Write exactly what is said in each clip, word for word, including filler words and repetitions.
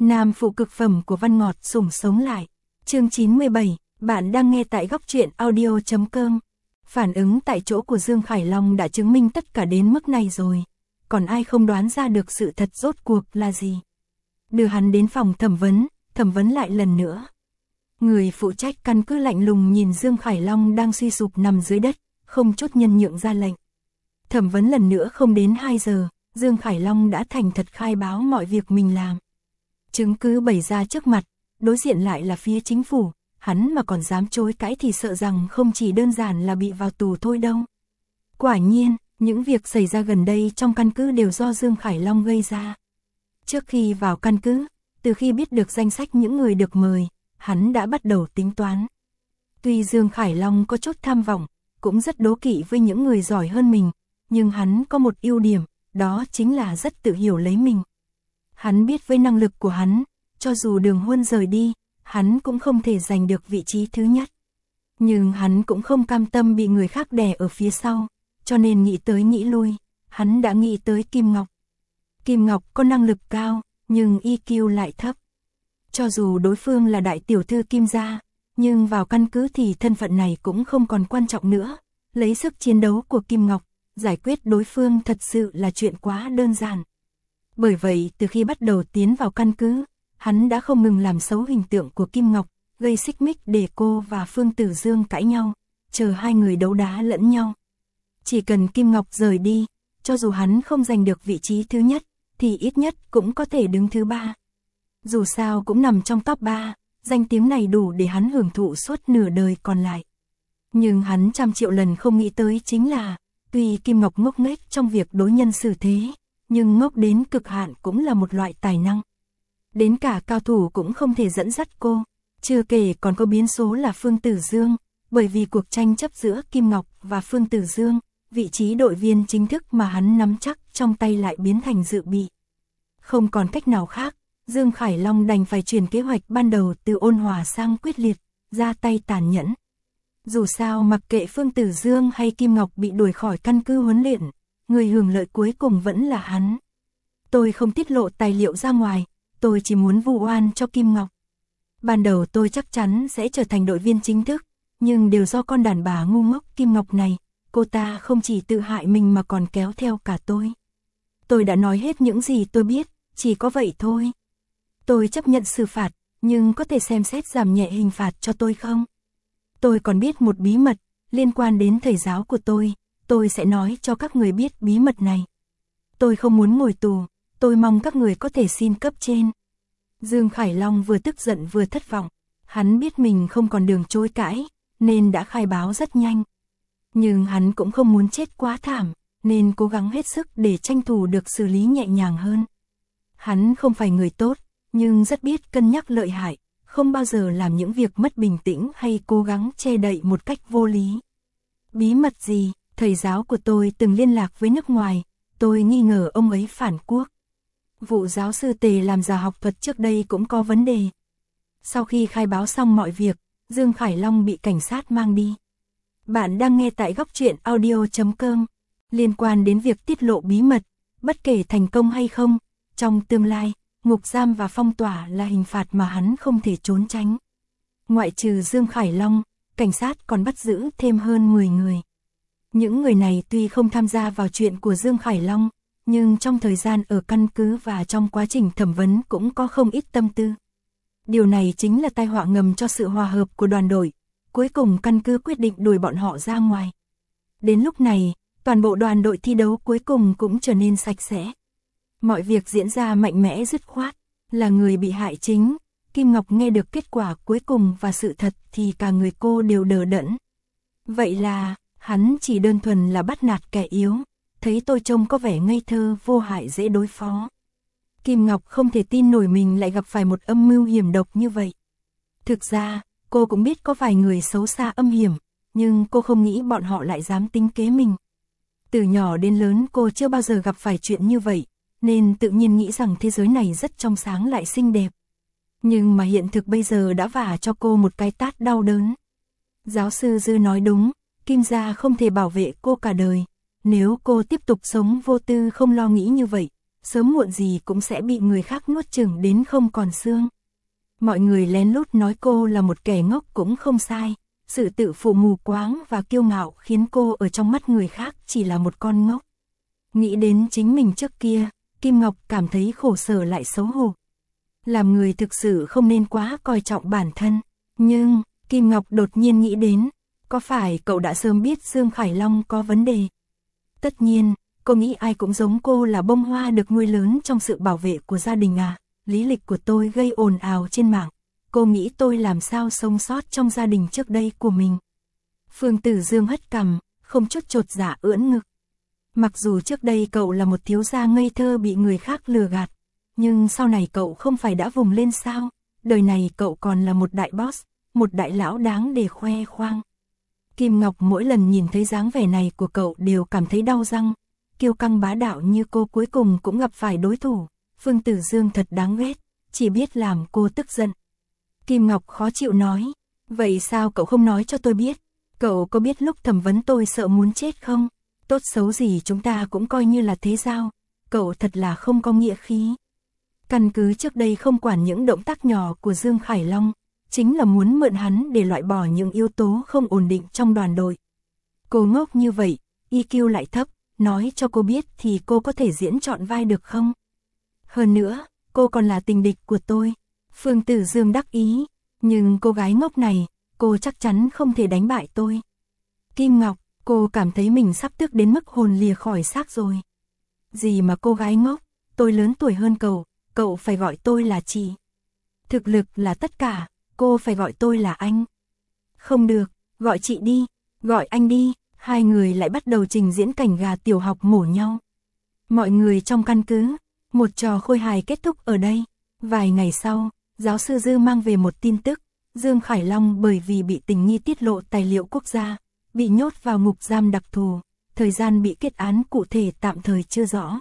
Nam phụ cực phẩm của Văn Ngọt sủng sống lại. Chương chín mươi bảy, bạn đang nghe tại góc truyện audio chấm com. Phản ứng tại chỗ của Dương Khải Long đã chứng minh tất cả đến mức này rồi. Còn ai không đoán ra được sự thật rốt cuộc là gì? Đưa hắn đến phòng thẩm vấn, thẩm vấn lại lần nữa. Người phụ trách căn cứ lạnh lùng nhìn Dương Khải Long đang suy sụp nằm dưới đất, không chút nhân nhượng ra lệnh. Thẩm vấn lần nữa không đến hai giờ, Dương Khải Long đã thành thật khai báo mọi việc mình làm. Chứng cứ bày ra trước mặt, đối diện lại là phía chính phủ, hắn mà còn dám chối cãi thì sợ rằng không chỉ đơn giản là bị vào tù thôi đâu. Quả nhiên, những việc xảy ra gần đây trong căn cứ đều do Dương Khải Long gây ra. Trước khi vào căn cứ, từ khi biết được danh sách những người được mời, hắn đã bắt đầu tính toán. Tuy Dương Khải Long có chút tham vọng, cũng rất đố kỵ với những người giỏi hơn mình, nhưng hắn có một ưu điểm, đó chính là rất tự hiểu lấy mình. Hắn biết với năng lực của hắn, cho dù Đường Huân rời đi, hắn cũng không thể giành được vị trí thứ nhất. Nhưng hắn cũng không cam tâm bị người khác đè ở phía sau, cho nên nghĩ tới nghĩ lui, hắn đã nghĩ tới Kim Ngọc. Kim Ngọc có năng lực cao, nhưng i kiu lại thấp. Cho dù đối phương là đại tiểu thư Kim gia, nhưng vào căn cứ thì thân phận này cũng không còn quan trọng nữa. Lấy sức chiến đấu của Kim Ngọc, giải quyết đối phương thật sự là chuyện quá đơn giản. Bởi vậy từ khi bắt đầu tiến vào căn cứ, hắn đã không ngừng làm xấu hình tượng của Kim Ngọc, gây xích mích để cô và Phương Tử Dương cãi nhau, chờ hai người đấu đá lẫn nhau. Chỉ cần Kim Ngọc rời đi, cho dù hắn không giành được vị trí thứ nhất, thì ít nhất cũng có thể đứng thứ ba. Dù sao cũng nằm trong top ba, danh tiếng này đủ để hắn hưởng thụ suốt nửa đời còn lại. Nhưng hắn trăm triệu lần không nghĩ tới chính là, tuy Kim Ngọc ngốc nghếch trong việc đối nhân xử thế, nhưng ngốc đến cực hạn cũng là một loại tài năng. Đến cả cao thủ cũng không thể dẫn dắt cô, chưa kể còn có biến số là Phương Tử Dương, bởi vì cuộc tranh chấp giữa Kim Ngọc và Phương Tử Dương, vị trí đội viên chính thức mà hắn nắm chắc trong tay lại biến thành dự bị. Không còn cách nào khác, Dương Khải Long đành phải chuyển kế hoạch ban đầu từ ôn hòa sang quyết liệt, ra tay tàn nhẫn. Dù sao mặc kệ Phương Tử Dương hay Kim Ngọc bị đuổi khỏi căn cứ huấn luyện, người hưởng lợi cuối cùng vẫn là hắn. Tôi không tiết lộ tài liệu ra ngoài, tôi chỉ muốn vu oan cho Kim Ngọc. Ban đầu tôi chắc chắn sẽ trở thành đội viên chính thức, nhưng đều do con đàn bà ngu ngốc Kim Ngọc này, cô ta không chỉ tự hại mình mà còn kéo theo cả tôi. Tôi đã nói hết những gì tôi biết, chỉ có vậy thôi. Tôi chấp nhận xử phạt, nhưng có thể xem xét giảm nhẹ hình phạt cho tôi không? Tôi còn biết một bí mật, liên quan đến thầy giáo của tôi, tôi sẽ nói cho các người biết bí mật này. Tôi không muốn ngồi tù, tôi mong các người có thể xin cấp trên. Dương Khải Long vừa tức giận vừa thất vọng, hắn biết mình không còn đường chối cãi, nên đã khai báo rất nhanh. Nhưng hắn cũng không muốn chết quá thảm, nên cố gắng hết sức để tranh thủ được xử lý nhẹ nhàng hơn. Hắn không phải người tốt, nhưng rất biết cân nhắc lợi hại, không bao giờ làm những việc mất bình tĩnh hay cố gắng che đậy một cách vô lý. Bí mật gì? Thầy giáo của tôi từng liên lạc với nước ngoài, tôi nghi ngờ ông ấy phản quốc. Vụ giáo sư Tề làm giả học thuật trước đây cũng có vấn đề. Sau khi khai báo xong mọi việc, Dương Khải Long bị cảnh sát mang đi. Bạn đang nghe tại góc truyện audio chấm com. Liên quan đến việc tiết lộ bí mật, bất kể thành công hay không, trong tương lai, ngục giam và phong tỏa là hình phạt mà hắn không thể trốn tránh. Ngoại trừ Dương Khải Long, cảnh sát còn bắt giữ thêm hơn mười người. Những người này tuy không tham gia vào chuyện của Dương Khải Long, nhưng trong thời gian ở căn cứ và trong quá trình thẩm vấn cũng có không ít tâm tư. Điều này chính là tai họa ngầm cho sự hòa hợp của đoàn đội. Cuối cùng căn cứ quyết định đuổi bọn họ ra ngoài. Đến lúc này, toàn bộ đoàn đội thi đấu cuối cùng cũng trở nên sạch sẽ. Mọi việc diễn ra mạnh mẽ dứt khoát, là người bị hại chính. Kim Ngọc nghe được kết quả cuối cùng và sự thật thì cả người cô đều đờ đẫn. Vậy là, hắn chỉ đơn thuần là bắt nạt kẻ yếu, thấy tôi trông có vẻ ngây thơ vô hại dễ đối phó. Kim Ngọc không thể tin nổi mình lại gặp phải một âm mưu hiểm độc như vậy. Thực ra, cô cũng biết có vài người xấu xa âm hiểm, nhưng cô không nghĩ bọn họ lại dám tính kế mình. Từ nhỏ đến lớn cô chưa bao giờ gặp phải chuyện như vậy, nên tự nhiên nghĩ rằng thế giới này rất trong sáng lại xinh đẹp. Nhưng mà hiện thực bây giờ đã vả cho cô một cái tát đau đớn. Giáo sư Dư nói đúng, Kim gia không thể bảo vệ cô cả đời. Nếu cô tiếp tục sống vô tư không lo nghĩ như vậy, sớm muộn gì cũng sẽ bị người khác nuốt chửng đến không còn xương. Mọi người lén lút nói cô là một kẻ ngốc cũng không sai, sự tự phụ mù quáng và kiêu ngạo khiến cô ở trong mắt người khác chỉ là một con ngốc. Nghĩ đến chính mình trước kia, Kim Ngọc cảm thấy khổ sở lại xấu hổ. Làm người thực sự không nên quá coi trọng bản thân, nhưng Kim Ngọc đột nhiên nghĩ đến, có phải cậu đã sớm biết Dương Khải Long có vấn đề? Tất nhiên, cô nghĩ ai cũng giống cô là bông hoa được nuôi lớn trong sự bảo vệ của gia đình à. Lý lịch của tôi gây ồn ào trên mạng, cô nghĩ tôi làm sao sống sót trong gia đình trước đây của mình. Phương Tử Dương hất cằm, không chút chột dạ ưỡn ngực. Mặc dù trước đây cậu là một thiếu gia ngây thơ bị người khác lừa gạt, nhưng sau này cậu không phải đã vùng lên sao, đời này cậu còn là một đại boss, một đại lão đáng để khoe khoang. Kim Ngọc mỗi lần nhìn thấy dáng vẻ này của cậu đều cảm thấy đau răng, kiêu căng bá đạo như cô cuối cùng cũng gặp phải đối thủ. Phương Tử Dương thật đáng ghét, chỉ biết làm cô tức giận. Kim Ngọc khó chịu nói, vậy sao cậu không nói cho tôi biết? Cậu có biết lúc thẩm vấn tôi sợ muốn chết không? Tốt xấu gì chúng ta cũng coi như là thế giao, cậu thật là không có nghĩa khí. Căn cứ trước đây không quản những động tác nhỏ của Dương Khải Long, chính là muốn mượn hắn để loại bỏ những yếu tố không ổn định trong đoàn đội. Cô ngốc như vậy, i kiu lại thấp, nói cho cô biết thì cô có thể diễn trọn vai được không? Hơn nữa, cô còn là tình địch của tôi. Phương Tử Dương đắc ý, nhưng cô gái ngốc này, cô chắc chắn không thể đánh bại tôi. Kim Ngọc, cô cảm thấy mình sắp tức đến mức hồn lìa khỏi xác rồi. Gì mà cô gái ngốc, tôi lớn tuổi hơn cậu, cậu phải gọi tôi là chị. Thực lực là tất cả, cô phải gọi tôi là anh. Không được, gọi chị đi, gọi anh đi, hai người lại bắt đầu trình diễn cảnh gà tiểu học mổ nhau. Mọi người trong căn cứ, một trò khôi hài kết thúc ở đây. Vài ngày sau, giáo sư Dư mang về một tin tức, Dương Khải Long bởi vì bị tình nghi tiết lộ tài liệu quốc gia, bị nhốt vào ngục giam đặc thù, thời gian bị kết án cụ thể tạm thời chưa rõ.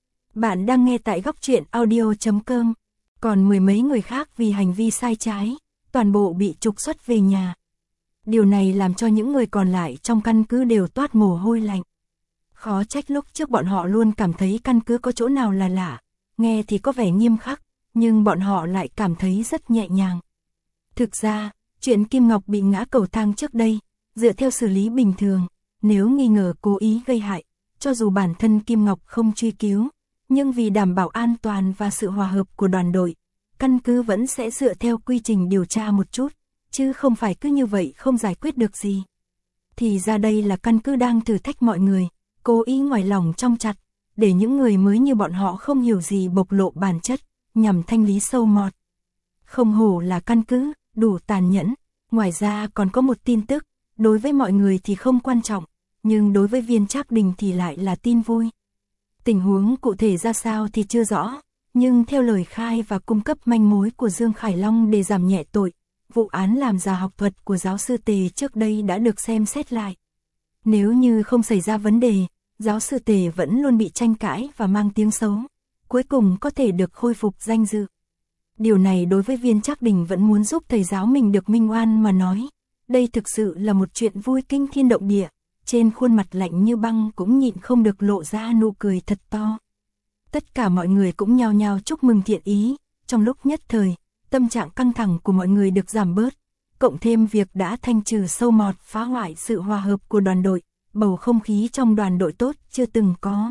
Bạn đang nghe tại góc truyện audio chấm com, còn mười mấy người khác vì hành vi sai trái, toàn bộ bị trục xuất về nhà. Điều này làm cho những người còn lại trong căn cứ đều toát mồ hôi lạnh. Khó trách lúc trước bọn họ luôn cảm thấy căn cứ có chỗ nào là lạ, nghe thì có vẻ nghiêm khắc, nhưng bọn họ lại cảm thấy rất nhẹ nhàng. Thực ra, chuyện Kim Ngọc bị ngã cầu thang trước đây, dựa theo xử lý bình thường, nếu nghi ngờ cố ý gây hại, cho dù bản thân Kim Ngọc không truy cứu, nhưng vì đảm bảo an toàn và sự hòa hợp của đoàn đội, căn cứ vẫn sẽ dựa theo quy trình điều tra một chút, chứ không phải cứ như vậy không giải quyết được gì. Thì ra đây là căn cứ đang thử thách mọi người, cố ý ngoài lòng trong chặt, để những người mới như bọn họ không hiểu gì bộc lộ bản chất, nhằm thanh lý sâu mọt. Không hổ là căn cứ, đủ tàn nhẫn. Ngoài ra còn có một tin tức, đối với mọi người thì không quan trọng, nhưng đối với Viên Trác Đình thì lại là tin vui. Tình huống cụ thể ra sao thì chưa rõ, nhưng theo lời khai và cung cấp manh mối của Dương Khải Long để giảm nhẹ tội, vụ án làm giả học thuật của giáo sư Tề trước đây đã được xem xét lại. Nếu như không xảy ra vấn đề, giáo sư Tề vẫn luôn bị tranh cãi và mang tiếng xấu, cuối cùng có thể được khôi phục danh dự. Điều này đối với Viên Trác Đình vẫn muốn giúp thầy giáo mình được minh oan mà nói, đây thực sự là một chuyện vui kinh thiên động địa, trên khuôn mặt lạnh như băng cũng nhịn không được lộ ra nụ cười thật to. Tất cả mọi người cũng nhao nhao chúc mừng thiện ý, trong lúc nhất thời, tâm trạng căng thẳng của mọi người được giảm bớt, cộng thêm việc đã thanh trừ sâu mọt phá hoại sự hòa hợp của đoàn đội, bầu không khí trong đoàn đội tốt chưa từng có.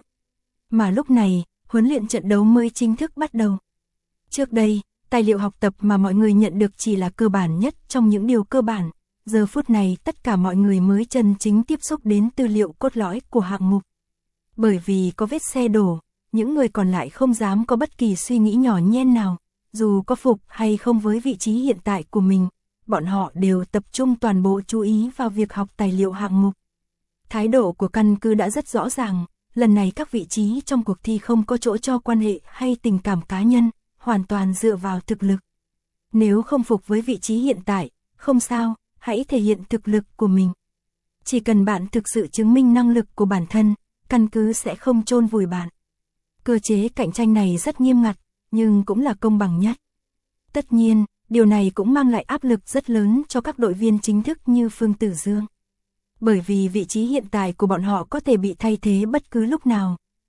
Mà lúc này, huấn luyện trận đấu mới chính thức bắt đầu. Trước đây, tài liệu học tập mà mọi người nhận được chỉ là cơ bản nhất trong những điều cơ bản. Giờ phút này tất cả mọi người mới chân chính tiếp xúc đến tư liệu cốt lõi của hạng mục. Bởi vì có vết xe đổ, những người còn lại không dám có bất kỳ suy nghĩ nhỏ nhen nào, dù có phục hay không với vị trí hiện tại của mình, bọn họ đều tập trung toàn bộ chú ý vào việc học tài liệu hạng mục. Thái độ của căn cứ đã rất rõ ràng, lần này các vị trí trong cuộc thi không có chỗ cho quan hệ hay tình cảm cá nhân, hoàn toàn dựa vào thực lực. Nếu không phục với vị trí hiện tại, không sao, hãy thể hiện thực lực của mình. Chỉ cần bạn thực sự chứng minh năng lực của bản thân, căn cứ sẽ không chôn vùi bạn. Cơ chế cạnh tranh này rất nghiêm ngặt, nhưng cũng là công bằng nhất. Tất nhiên, điều này cũng mang lại áp lực rất lớn cho các đội viên chính thức như Phương Tử Dương. Bởi vì vị trí hiện tại của bọn họ có thể bị thay thế bất cứ lúc nào,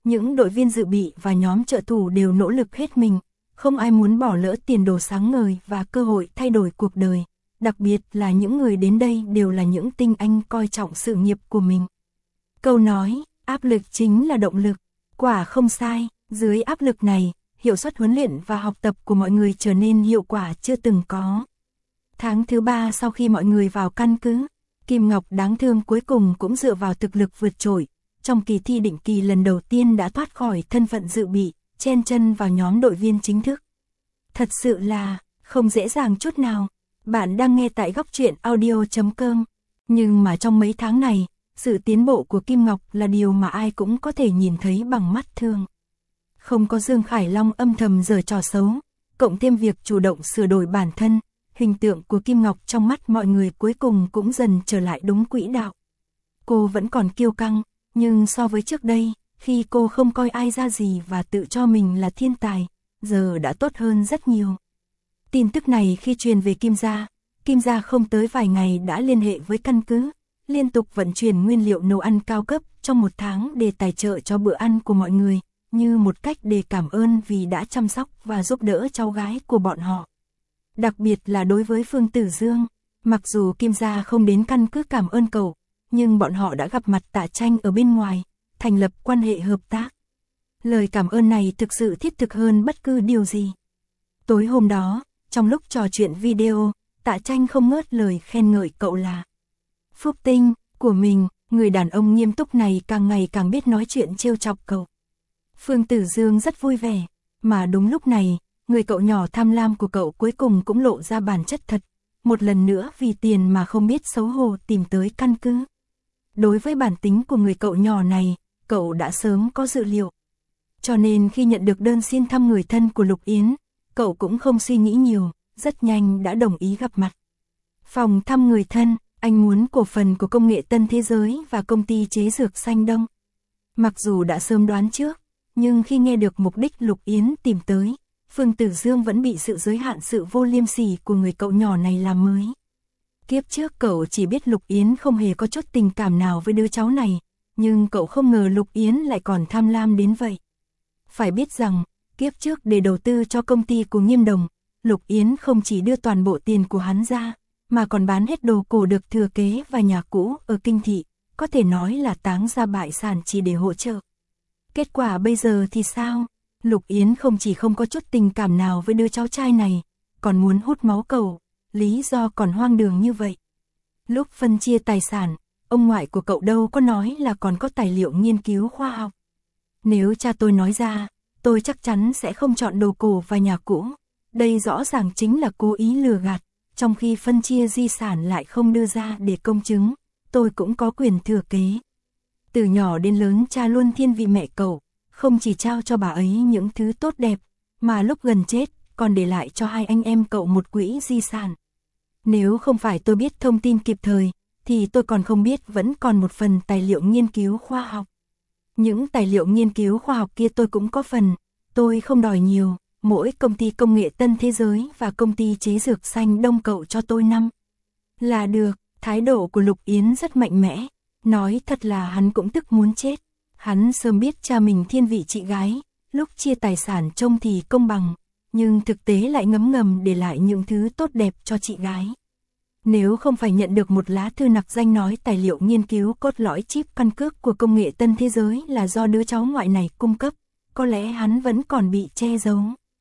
Những đội viên dự bị và nhóm trợ thủ đều nỗ lực hết mình, không ai muốn bỏ lỡ tiền đồ sáng ngời và cơ hội thay đổi cuộc đời, đặc biệt là những người đến đây đều là những tinh anh coi trọng sự nghiệp của mình. Câu nói, áp lực chính là động lực, quả không sai, dưới áp lực này, hiệu suất huấn luyện và học tập của mọi người trở nên hiệu quả chưa từng có. Tháng thứ ba sau khi mọi người vào căn cứ, Kim Ngọc đáng thương cuối cùng cũng dựa vào thực lực vượt trội, trong kỳ thi định kỳ lần đầu tiên đã thoát khỏi thân phận dự bị, chen chân vào nhóm đội viên chính thức. Thật sự là không dễ dàng chút nào. Bạn đang nghe tại góc truyện audio chấm com. Nhưng mà trong mấy tháng này, sự tiến bộ của Kim Ngọc là điều mà ai cũng có thể nhìn thấy bằng mắt thường. Không có Dương Khải Long âm thầm giở trò xấu, cộng thêm việc chủ động sửa đổi bản thân, hình tượng của Kim Ngọc trong mắt mọi người cuối cùng cũng dần trở lại đúng quỹ đạo. Cô vẫn còn kiêu căng, nhưng so với trước đây, khi cô không coi ai ra gì và tự cho mình là thiên tài, giờ đã tốt hơn rất nhiều. Tin tức này khi truyền về Kim gia, Kim gia không tới vài ngày đã liên hệ với căn cứ, liên tục vận chuyển nguyên liệu nấu ăn cao cấp trong một tháng để tài trợ cho bữa ăn của mọi người, như một cách để cảm ơn vì đã chăm sóc và giúp đỡ cháu gái của bọn họ. Đặc biệt là đối với Phương Tử Dương, mặc dù Kim gia không đến căn cứ cảm ơn cậu, nhưng bọn họ đã gặp mặt Tạ Tranh ở bên ngoài, thành lập quan hệ hợp tác. Lời cảm ơn này thực sự thiết thực hơn bất cứ điều gì. Tối hôm đó, trong lúc trò chuyện video, Tạ Tranh không ngớt lời khen ngợi cậu là phúc tinh của mình, người đàn ông nghiêm túc này càng ngày càng biết nói chuyện trêu chọc cậu. Phương Tử Dương rất vui vẻ, mà đúng lúc này, người cậu nhỏ tham lam của cậu cuối cùng cũng lộ ra bản chất thật, một lần nữa vì tiền mà không biết xấu hổ tìm tới căn cứ. Đối với bản tính của người cậu nhỏ này, cậu đã sớm có dự liệu. Cho nên khi nhận được đơn xin thăm người thân của Lục Yến, cậu cũng không suy nghĩ nhiều, rất nhanh đã đồng ý gặp mặt. Phòng thăm người thân, anh muốn cổ phần của công nghệ Tân Thế Giới và công ty chế dược Xanh Đông. Mặc dù đã sớm đoán trước, nhưng khi nghe được mục đích Lục Yến tìm tới, Phương Tử Dương vẫn bị sự giới hạn sự vô liêm sỉ của người cậu nhỏ này làm mới. Kiếp trước cậu chỉ biết Lục Yến không hề có chút tình cảm nào với đứa cháu này, nhưng cậu không ngờ Lục Yến lại còn tham lam đến vậy. Phải biết rằng, kiếp trước để đầu tư cho công ty của Nghiêm Đồng, Lục Yến không chỉ đưa toàn bộ tiền của hắn ra, mà còn bán hết đồ cổ được thừa kế và nhà cũ ở Kinh Thị, có thể nói là táng ra bại sản chỉ để hỗ trợ. Kết quả bây giờ thì sao? Lục Yến không chỉ không có chút tình cảm nào với đứa cháu trai này, còn muốn hút máu cậu, lý do còn hoang đường như vậy. Lúc phân chia tài sản, ông ngoại của cậu đâu có nói là còn có tài liệu nghiên cứu khoa học. Nếu cha tôi nói ra, tôi chắc chắn sẽ không chọn đồ cổ và nhà cũ. Đây rõ ràng chính là cố ý lừa gạt, trong khi phân chia di sản lại không đưa ra để công chứng, tôi cũng có quyền thừa kế. Từ nhỏ đến lớn cha luôn thiên vị mẹ cậu, không chỉ trao cho bà ấy những thứ tốt đẹp, mà lúc gần chết, còn để lại cho hai anh em cậu một quỹ di sản. Nếu không phải tôi biết thông tin kịp thời, thì tôi còn không biết vẫn còn một phần tài liệu nghiên cứu khoa học. Những tài liệu nghiên cứu khoa học kia tôi cũng có phần, tôi không đòi nhiều, mỗi công ty công nghệ Tân Thế Giới và công ty chế dược Xanh Đông cậu cho tôi năm. Là được, thái độ của Lục Yến rất mạnh mẽ, nói thật là hắn cũng tức muốn chết. Hắn sớm biết cha mình thiên vị chị gái, lúc chia tài sản trông thì công bằng, nhưng thực tế lại ngấm ngầm để lại những thứ tốt đẹp cho chị gái. Nếu không phải nhận được một lá thư nặc danh nói tài liệu nghiên cứu cốt lõi chip căn cước của công nghệ Tân Thế Giới là do đứa cháu ngoại này cung cấp, có lẽ hắn vẫn còn bị che giấu.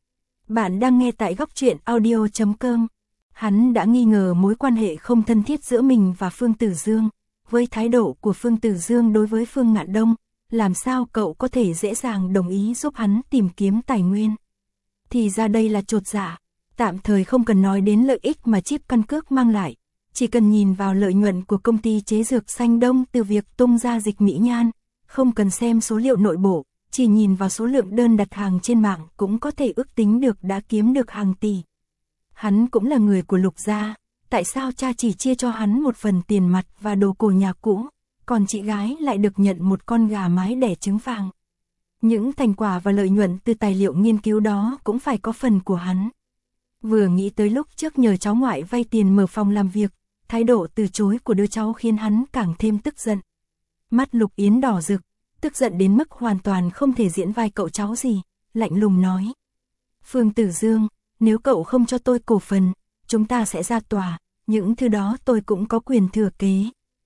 Bạn đang nghe tại góc truyện audio chấm com. Hắn đã nghi ngờ mối quan hệ không thân thiết giữa mình và Phương Tử Dương. Với thái độ của Phương Tử Dương đối với Phương Ngạn Đông, làm sao cậu có thể dễ dàng đồng ý giúp hắn tìm kiếm tài nguyên? Thì ra đây là chột dạ. Tạm thời không cần nói đến lợi ích mà chip căn cước mang lại, chỉ cần nhìn vào lợi nhuận của công ty chế dược Xanh Đông từ việc tung ra dịch mỹ nhan, không cần xem số liệu nội bộ, chỉ nhìn vào số lượng đơn đặt hàng trên mạng cũng có thể ước tính được đã kiếm được hàng tỷ. Hắn cũng là người của Lục gia, tại sao cha chỉ chia cho hắn một phần tiền mặt và đồ cổ nhà cũ, còn chị gái lại được nhận một con gà mái đẻ trứng vàng? Những thành quả và lợi nhuận từ tài liệu nghiên cứu đó cũng phải có phần của hắn. Vừa nghĩ tới lúc trước nhờ cháu ngoại vay tiền mở phòng làm việc, thái độ từ chối của đứa cháu khiến hắn càng thêm tức giận. Mắt Lục Yến đỏ rực, tức giận đến mức hoàn toàn không thể diễn vai cậu cháu gì, lạnh lùng nói. Phương Tử Dương, nếu cậu không cho tôi cổ phần, chúng ta sẽ ra tòa, những thứ đó tôi cũng có quyền thừa kế.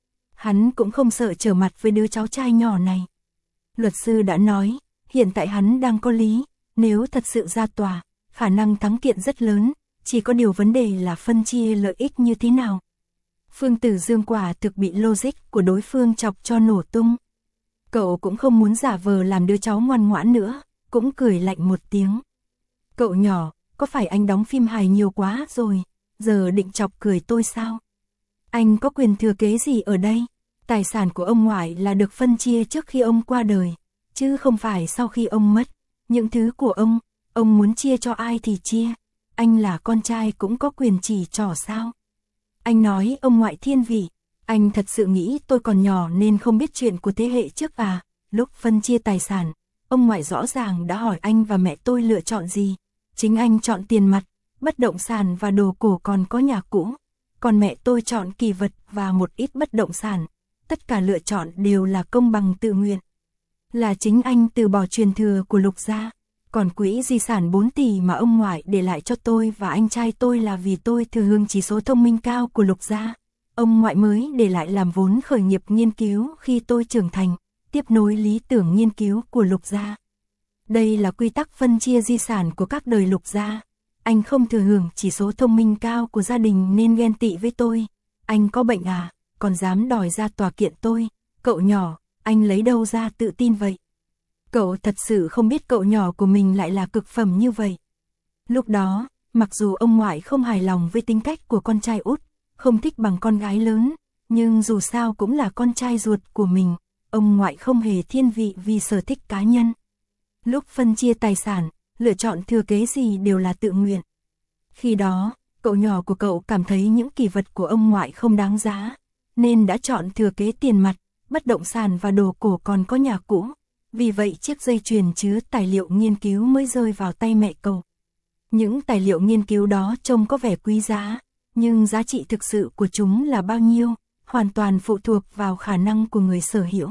Hắn cũng không sợ trở mặt với đứa cháu trai nhỏ này. Luật sư đã nói, hiện tại hắn đang có lý, nếu thật sự ra tòa, khả năng thắng kiện rất lớn, chỉ có điều vấn đề là phân chia lợi ích như thế nào. Phương Tử Dương quả thực bị logic của đối phương chọc cho nổ tung. Cậu cũng không muốn giả vờ làm đứa cháu ngoan ngoãn nữa, cũng cười lạnh một tiếng. Cậu nhỏ, có phải anh đóng phim hài nhiều quá rồi, giờ định chọc cười tôi sao? Anh có quyền thừa kế gì ở đây? Tài sản của ông ngoại là được phân chia trước khi ông qua đời, chứ không phải sau khi ông mất. Những thứ của ông, ông muốn chia cho ai thì chia. Anh là con trai cũng có quyền chỉ trỏ sao? Anh nói ông ngoại thiên vị, anh thật sự nghĩ tôi còn nhỏ nên không biết chuyện của thế hệ trước à? Lúc phân chia tài sản, ông ngoại rõ ràng đã hỏi anh và mẹ tôi lựa chọn gì. Chính anh chọn tiền mặt, bất động sản và đồ cổ còn có nhà cũ. Còn mẹ tôi chọn kỳ vật và một ít bất động sản. Tất cả lựa chọn đều là công bằng tự nguyện. Là chính anh từ bỏ truyền thừa của Lục gia. Còn quỹ di sản bốn tỷ mà ông ngoại để lại cho tôi và anh trai tôi là vì tôi thừa hưởng chỉ số thông minh cao của Lục gia. Ông ngoại mới để lại làm vốn khởi nghiệp nghiên cứu khi tôi trưởng thành, tiếp nối lý tưởng nghiên cứu của Lục gia. Đây là quy tắc phân chia di sản của các đời Lục gia. Anh không thừa hưởng chỉ số thông minh cao của gia đình nên ghen tị với tôi. Anh có bệnh à, còn dám đòi ra tòa kiện tôi. Cậu nhỏ, anh lấy đâu ra tự tin vậy? Cậu thật sự không biết cậu nhỏ của mình lại là cực phẩm như vậy. Lúc đó, mặc dù ông ngoại không hài lòng với tính cách của con trai út, không thích bằng con gái lớn, nhưng dù sao cũng là con trai ruột của mình, ông ngoại không hề thiên vị vì sở thích cá nhân. Lúc phân chia tài sản, lựa chọn thừa kế gì đều là tự nguyện. Khi đó, cậu nhỏ của cậu cảm thấy những kỷ vật của ông ngoại không đáng giá, nên đã chọn thừa kế tiền mặt, bất động sản và đồ cổ còn có nhà cũ. Vì vậy chiếc dây chuyền chứa tài liệu nghiên cứu mới rơi vào tay mẹ cậu. Những tài liệu nghiên cứu đó trông có vẻ quý giá, nhưng giá trị thực sự của chúng là bao nhiêu, hoàn toàn phụ thuộc vào khả năng của người sở hữu.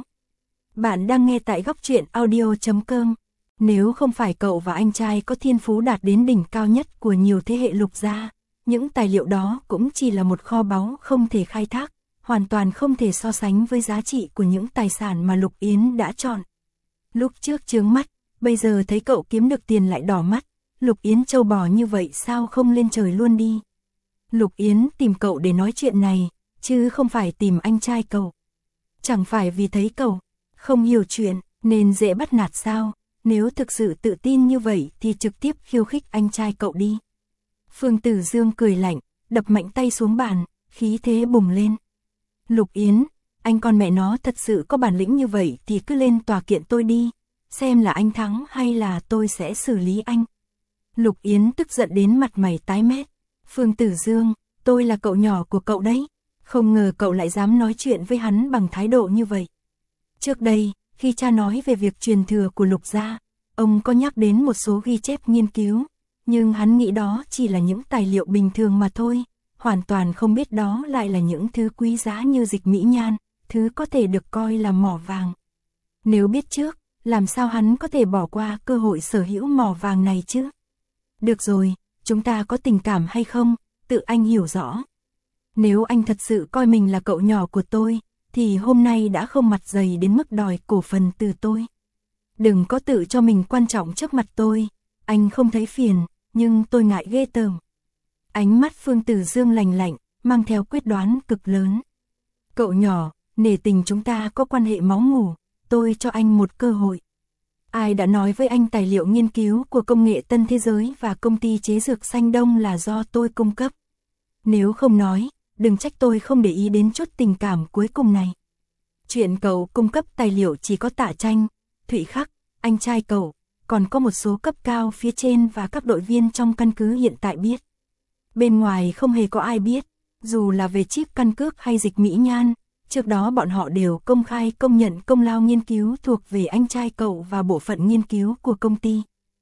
Bạn đang nghe tại góc truyện audio chấm com. Nếu không phải cậu và anh trai có thiên phú đạt đến đỉnh cao nhất của nhiều thế hệ Lục gia, những tài liệu đó cũng chỉ là một kho báu không thể khai thác, hoàn toàn không thể so sánh với giá trị của những tài sản mà Lục Yến đã chọn. Lúc trước chướng mắt, bây giờ thấy cậu kiếm được tiền lại đỏ mắt, Lục Yến trâu bò như vậy sao không lên trời luôn đi. Lục Yến tìm cậu để nói chuyện này, chứ không phải tìm anh trai cậu. Chẳng phải vì thấy cậu không hiểu chuyện nên dễ bắt nạt sao? Nếu thực sự tự tin như vậy thì trực tiếp khiêu khích anh trai cậu đi. Phương Tử Dương cười lạnh, đập mạnh tay xuống bàn, khí thế bùng lên. Lục Yến, anh con mẹ nó thật sự có bản lĩnh như vậy thì cứ lên tòa kiện tôi đi, xem là anh thắng hay là tôi sẽ xử lý anh. Lục Yến tức giận đến mặt mày tái mét. Phương Tử Dương, tôi là cậu nhỏ của cậu đấy, không ngờ cậu lại dám nói chuyện với hắn bằng thái độ như vậy. Trước đây, khi cha nói về việc truyền thừa của Lục gia, ông có nhắc đến một số ghi chép nghiên cứu, nhưng hắn nghĩ đó chỉ là những tài liệu bình thường mà thôi, hoàn toàn không biết đó lại là những thứ quý giá như dịch mỹ nhan, thứ có thể được coi là mỏ vàng. Nếu biết trước, làm sao hắn có thể bỏ qua cơ hội sở hữu mỏ vàng này chứ? Được rồi, chúng ta có tình cảm hay không, tự anh hiểu rõ. Nếu anh thật sự coi mình là cậu nhỏ của tôi, thì hôm nay đã không mặt dày đến mức đòi cổ phần từ tôi. Đừng có tự cho mình quan trọng trước mặt tôi, anh không thấy phiền, nhưng tôi ngại ghê tởm. Ánh mắt Phương Tử Dương lạnh lạnh, mang theo quyết đoán cực lớn. Cậu nhỏ, nể tình chúng ta có quan hệ máu mủ, tôi cho anh một cơ hội. Ai đã nói với anh tài liệu nghiên cứu của công nghệ Tân Thế Giới và công ty chế dược Xanh Đông là do tôi cung cấp? Nếu không nói, đừng trách tôi không để ý đến chút tình cảm cuối cùng này. Chuyện cậu cung cấp tài liệu chỉ có Tạ Tranh, Thụy Khắc, anh trai cậu, còn có một số cấp cao phía trên và các đội viên trong căn cứ hiện tại biết. Bên ngoài không hề có ai biết, dù là về chip căn cước hay dịch mỹ nhan, trước đó bọn họ đều công khai công nhận công lao nghiên cứu thuộc về anh trai cậu và bộ phận nghiên cứu của công ty.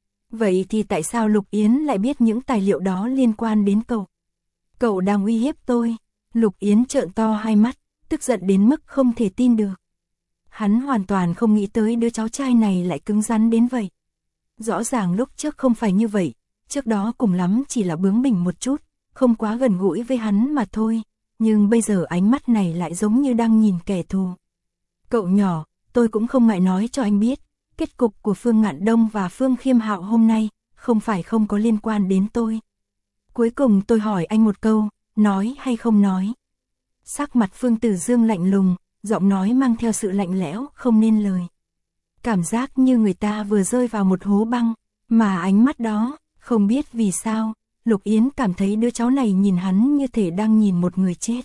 Vậy thì tại sao Lục Yến lại biết những tài liệu đó liên quan đến cậu? Cậu đang uy hiếp tôi. Lục Yến trợn to hai mắt, tức giận đến mức không thể tin được. Hắn hoàn toàn không nghĩ tới đứa cháu trai này lại cứng rắn đến vậy. Rõ ràng lúc trước không phải như vậy, trước đó cùng lắm chỉ là bướng bỉnh một chút, không quá gần gũi với hắn mà thôi, nhưng bây giờ ánh mắt này lại giống như đang nhìn kẻ thù. Cậu nhỏ, tôi cũng không ngại nói cho anh biết, kết cục của Phương Ngạn Đông và Phương Khiêm Hạo hôm nay, không phải không có liên quan đến tôi. Cuối cùng tôi hỏi anh một câu, nói hay không nói? Sắc mặt Phương Tử Dương lạnh lùng, giọng nói mang theo sự lạnh lẽo, không nên lời. Cảm giác như người ta vừa rơi vào một hố băng, mà ánh mắt đó, không biết vì sao, Lục Yến cảm thấy đứa cháu này nhìn hắn như thể đang nhìn một người chết.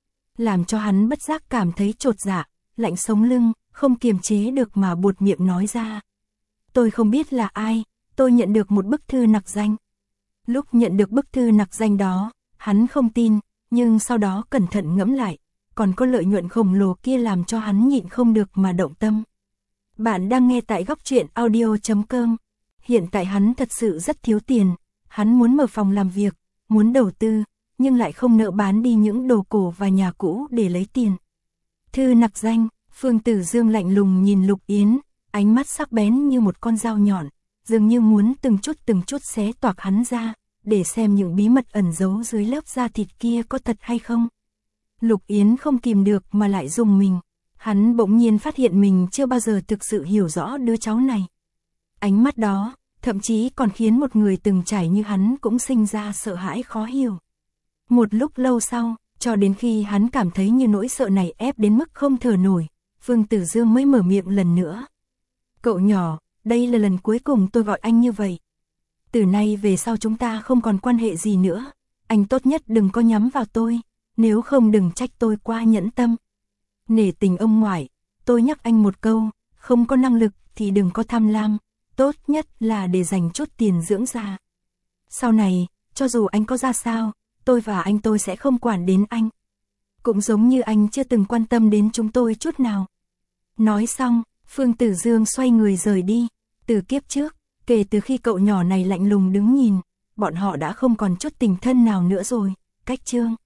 Làm cho hắn bất giác cảm thấy chột dạ, lạnh sống lưng, không kiềm chế được mà buột miệng nói ra. Tôi không biết là ai, tôi nhận được một bức thư nặc danh. Lúc nhận được bức thư nặc danh đó, hắn không tin, nhưng sau đó cẩn thận ngẫm lại, còn có lợi nhuận khổng lồ kia làm cho hắn nhịn không được mà động tâm. Bạn đang nghe tại góc truyện audio chấm com. Hiện tại hắn thật sự rất thiếu tiền, hắn muốn mở phòng làm việc, muốn đầu tư, nhưng lại không nỡ bán đi những đồ cổ và nhà cũ để lấy tiền. Thư nặc danh, Phương Tử Dương lạnh lùng nhìn Lục Yến, ánh mắt sắc bén như một con dao nhọn, dường như muốn từng chút từng chút xé toạc hắn ra, để xem những bí mật ẩn giấu dưới lớp da thịt kia có thật hay không. Lục Yến không kìm được mà lại rùng mình, hắn bỗng nhiên phát hiện mình chưa bao giờ thực sự hiểu rõ đứa cháu này. Ánh mắt đó, thậm chí còn khiến một người từng trải như hắn cũng sinh ra sợ hãi khó hiểu. Một lúc lâu sau, cho đến khi hắn cảm thấy như nỗi sợ này ép đến mức không thở nổi, Phương Tử Dương mới mở miệng lần nữa. Cậu nhỏ, đây là lần cuối cùng tôi gọi anh như vậy. Từ nay về sau chúng ta không còn quan hệ gì nữa, anh tốt nhất đừng có nhắm vào tôi, nếu không đừng trách tôi quá nhẫn tâm. Nể tình ông ngoại, tôi nhắc anh một câu, không có năng lực thì đừng có tham lam, tốt nhất là để dành chút tiền dưỡng già. Sau này, cho dù anh có ra sao, tôi và anh tôi sẽ không quản đến anh. Cũng giống như anh chưa từng quan tâm đến chúng tôi chút nào. Nói xong, Phương Tử Dương xoay người rời đi. Từ kiếp trước, kể từ khi cậu nhỏ này lạnh lùng đứng nhìn, bọn họ đã không còn chút tình thân nào nữa rồi. Cách chương